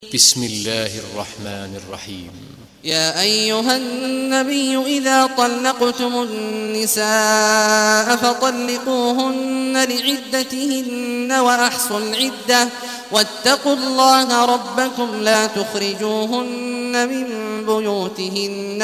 بسم الله الرحمن الرحيم. يا أيها النبي إذا طلقتم النساء فطلقوهن لعدتهن وأحصوا العدة واتقوا الله ربكم لا تخرجوهن من بيوتهن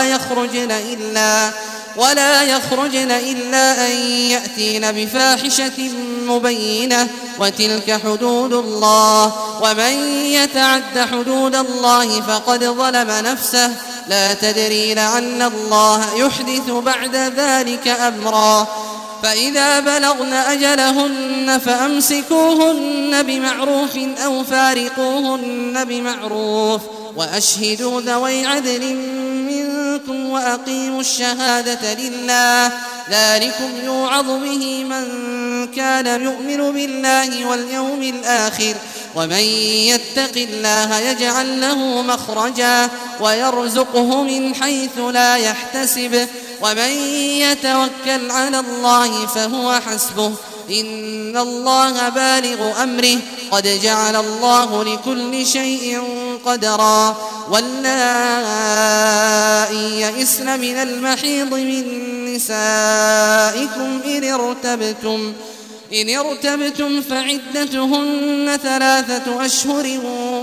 ولا يخرجن إلا أن يأتين بفاحشة مبينة وتلك حدود الله ومن يتعد حدود الله فقد ظلم نفسه لا تدري لعل الله يحدث بعد ذلك أمرا فإذا بلغن أجلهن فأمسكوهن بمعروف أو فارقوهن بمعروف وأشهدوا ذوي عدل منكم وأقيموا الشهادة لله ذلكم يوعظ به من كان يؤمن بالله واليوم الآخر ومن يتق الله يجعل له مخرجا ويرزقه من حيث لا يحتسب ومن يتوكل على الله فهو حسبه إن الله بالغ أمره قد جعل الله لكل شيء قدرا واللائي يئسن من المحيض من نسائكم إن ارتبتم فعدتهن 3 أشهر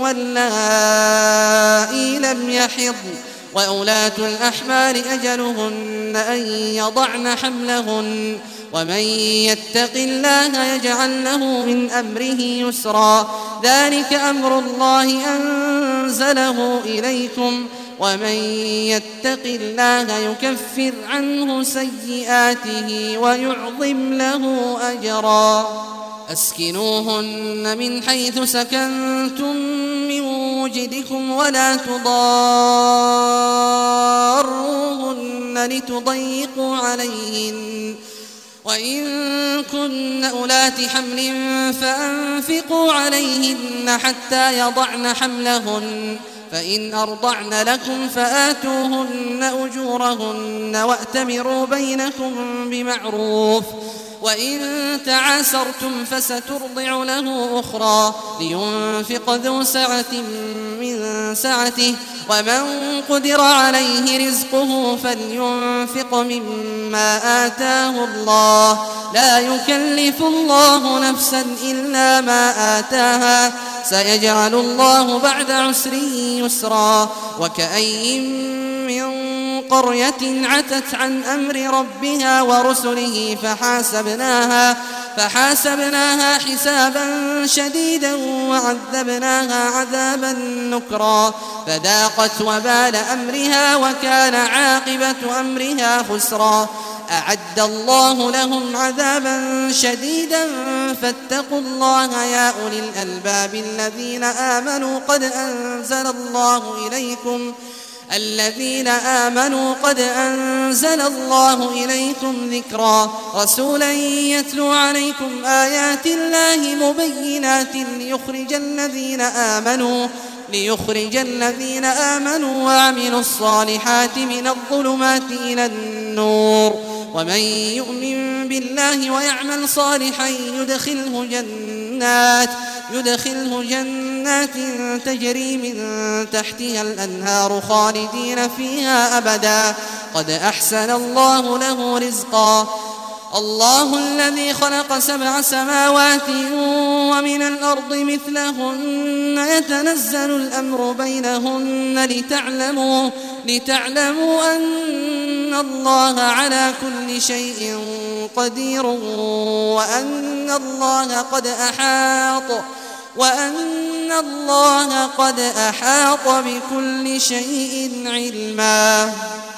واللائي لم يحضن وأولاة الأحمال أجلهن أن يضعن حملهن ومن يتق الله يجعل له من أمره يسرا ذلك أمر الله أنزله إليكم ومن يتق الله يكفر عنه سيئاته ويعظم له أجرا أسكنوهن من حيث سكنتم من وجدكم ولا تضاروهن لتضيقوا عليهن وإن كن أولات حمل فأنفقوا عليهن حتى يضعن حملهن فإن أرضعن لكم فآتوهن أجورهن وأتمروا بينكم بمعروف وإن تعاسرتم فسترضع له أخرى لينفق ذو سعة من سعته ومن قدر عليه رزقه فلينفق مما آتاه الله لا يكلف الله نفسا إلا ما آتاها سيجعل الله بعد عسر يسرا وكأي من قرية عتت عن أمر ربها ورسله فحاسبناها حسابا شديدا وعذبناها عذابا نكرا فذاقت وبال أمرها وكان عاقبة أمرها خسرا أعد الله لهم عذابا شديدا فاتقوا الله يا أولي الألباب الذين آمنوا قد أنزل الله إليكم ذكرا رسولا يتلو عليكم آيات الله مبينات ليخرج الذين آمنوا وعملوا الصالحات من الظلمات إلى النور ومن يؤمن بالله ويعمل صالحا يدخله جنات تجري من تحتها الأنهار خالدين فيها أبدا قد أحسن الله له رزقا الله الذي خلق 7 سماوات ومن الأرض مثلهن يتنزل الأمر بينهن لتعلموا أن الله على كل شيء قدير وأن الله قد أحاط بكل شيء علما.